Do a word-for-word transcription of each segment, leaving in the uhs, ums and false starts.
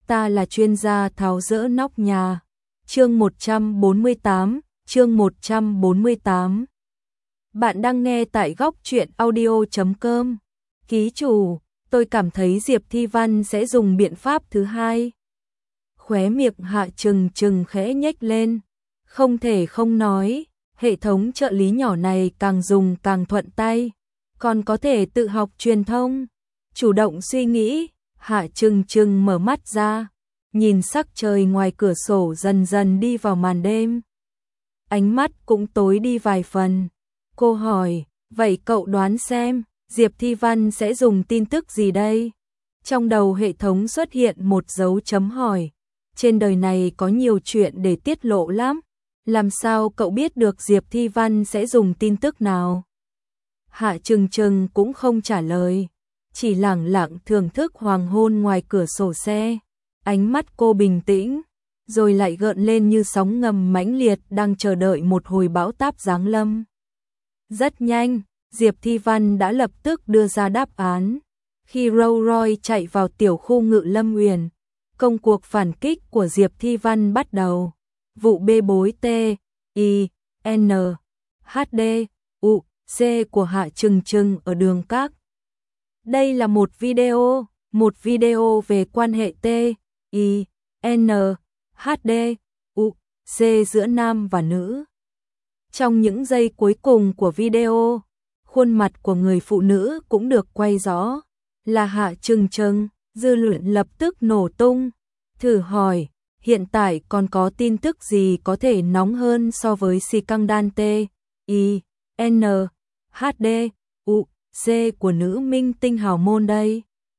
ta là chuyên gia tháo dỡ nóc nhà. Chương một trăm bốn mươi tám, chương một trăm bốn mươi tám. Bạn đang nghe tại góc truyện audio chấm com. Ký chủ, tôi cảm thấy Diệp Thi Văn sẽ dùng biện pháp thứ hai. Khóe miệng Hạ Trừng Trừng khẽ nhếch lên. Không thể không nói, hệ thống trợ lý nhỏ này càng dùng càng thuận tay, còn có thể tự học truyền thông. Chủ động suy nghĩ, Hạ Trừng Trừng mở mắt ra, nhìn sắc trời ngoài cửa sổ dần dần đi vào màn đêm. Ánh mắt cũng tối đi vài phần. Cô hỏi, vậy cậu đoán xem, Diệp Thi Văn sẽ dùng tin tức gì đây? Trong đầu hệ thống xuất hiện một dấu chấm hỏi. Trên đời này có nhiều chuyện để tiết lộ lắm. Làm sao cậu biết được Diệp Thi Văn sẽ dùng tin tức nào? Hạ Trừng Trừng cũng không trả lời, chỉ lẳng lặng thưởng thức hoàng hôn ngoài cửa sổ xe. Ánh mắt cô bình tĩnh, rồi lại gợn lên như sóng ngầm mãnh liệt đang chờ đợi một hồi bão táp giáng lâm. Rất nhanh, Diệp Thi Văn đã lập tức đưa ra đáp án. Khi Rolls Royce chạy vào tiểu khu Ngự Lâm Uyển, công cuộc phản kích của Diệp Thi Văn bắt đầu. Vụ bê bối T, I, N, H D, U, C của Hạ Trừng Trừng ở đường Các. Đây là một video, một video về quan hệ T, I, N, H D, U, C giữa nam và nữ. Trong những giây cuối cùng của video, khuôn mặt của người phụ nữ cũng được quay rõ, là Hạ Trừng Trừng. Dư luận lập tức nổ tung, thử hỏi, hiện tại còn có tin tức gì có thể nóng hơn so với scandal T, I, N, H D, U, C của nữ minh tinh hào môn đây?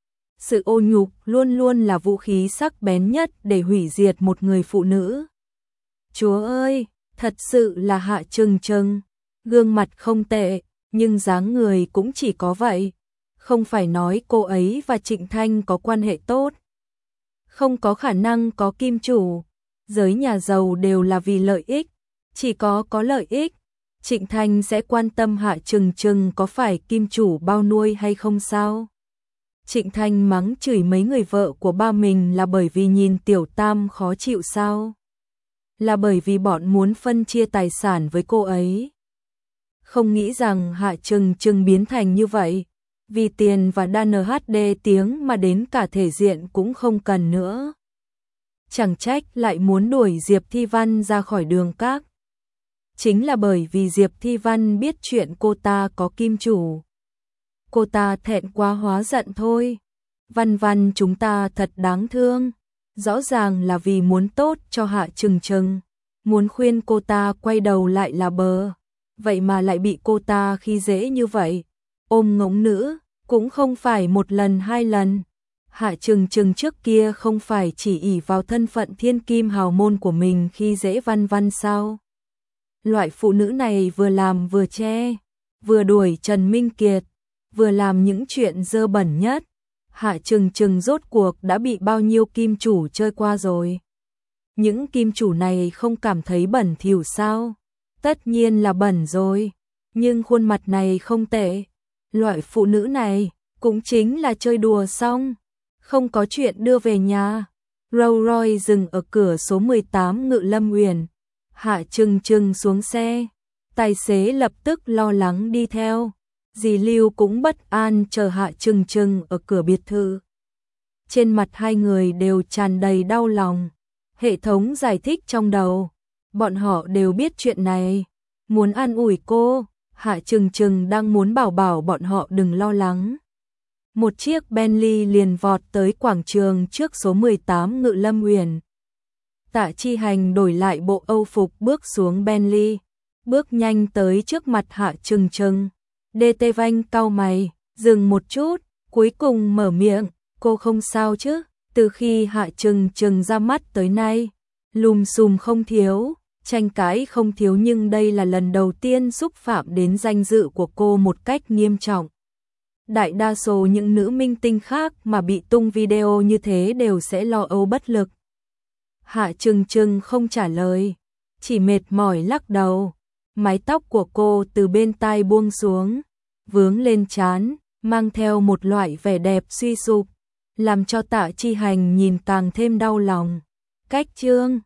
Sự ô nhục luôn luôn là vũ khí sắc bén nhất để hủy diệt một người phụ nữ. Chúa ơi, thật sự là Hạ Trừng Trừng, gương mặt không tệ, nhưng dáng người cũng chỉ có vậy. Không phải nói cô ấy và Trịnh Thanh có quan hệ tốt. Không có khả năng có kim chủ. Giới nhà giàu đều là vì lợi ích. Chỉ có có lợi ích, Trịnh Thanh sẽ quan tâm Hạ Trừng Trừng có phải kim chủ bao nuôi hay không sao? Trịnh Thanh mắng chửi mấy người vợ của ba mình là bởi vì nhìn Tiểu Tam khó chịu sao? Là bởi vì bọn muốn phân chia tài sản với cô ấy. Không nghĩ rằng Hạ Trừng Trừng biến thành như vậy. Vì tiền và đê en hát đê tiếng mà đến cả thể diện cũng không cần nữa. Chẳng trách lại muốn đuổi Diệp Thi Văn ra khỏi đường Các. Chính là bởi vì Diệp Thi Văn biết chuyện cô ta có kim chủ. Cô ta thẹn quá hóa giận thôi. Văn Văn chúng ta thật đáng thương. Rõ ràng là vì muốn tốt cho Hạ Trừng Trừng. Muốn khuyên cô ta quay đầu lại là bờ. Vậy mà lại bị cô ta khi dễ như vậy. Ôm ngỗng nữ, cũng không phải một lần hai lần. Hạ Trừng Trừng trước kia không phải chỉ ỷ vào thân phận thiên kim hào môn của mình khi dễ Văn Văn sao? Loại phụ nữ này vừa làm vừa che, vừa đuổi Trần Minh Kiệt, vừa làm những chuyện dơ bẩn nhất. Hạ Trừng Trừng rốt cuộc đã bị bao nhiêu kim chủ chơi qua rồi? Những kim chủ này không cảm thấy bẩn thỉu sao? Tất nhiên là bẩn rồi, nhưng khuôn mặt này không tệ. Loại phụ nữ này cũng chính là chơi đùa xong, không có chuyện đưa về nhà. Rolls Royce dừng ở cửa số mười tám Ngự Lâm Uyển. Hạ Trừng Trừng xuống xe, tài xế lập tức lo lắng đi theo. Dì Lưu cũng bất an chờ Hạ Trừng Trừng ở cửa biệt thự. Trên mặt hai người đều tràn đầy đau lòng. Hệ thống giải thích trong đầu, bọn họ đều biết chuyện này, muốn an ủi cô. Hạ Trừng Trừng đang muốn bảo bảo bọn họ đừng lo lắng. Một chiếc Bentley liền vọt tới quảng trường trước số mười tám Ngự Lâm Uyển. Tạ Chi Hành đổi lại bộ Âu phục bước xuống Bentley, bước nhanh tới trước mặt Hạ Trừng Trừng. đê tê Vanh cau mày, dừng một chút, cuối cùng mở miệng, cô không sao chứ? Từ khi Hạ Trừng Trừng ra mắt tới nay, lùm xùm không thiếu, tranh cãi không thiếu, nhưng đây là lần đầu tiên xúc phạm đến danh dự của cô một cách nghiêm trọng. Đại đa số những nữ minh tinh khác mà bị tung video như thế đều sẽ lo âu bất lực. Hạ Trừng Trừng không trả lời, chỉ mệt mỏi lắc đầu. Mái tóc của cô từ bên tai buông xuống, vướng lên trán, mang theo một loại vẻ đẹp suy sụp. làm cho Tạ Chi Hành nhìn càng thêm đau lòng. Cách chương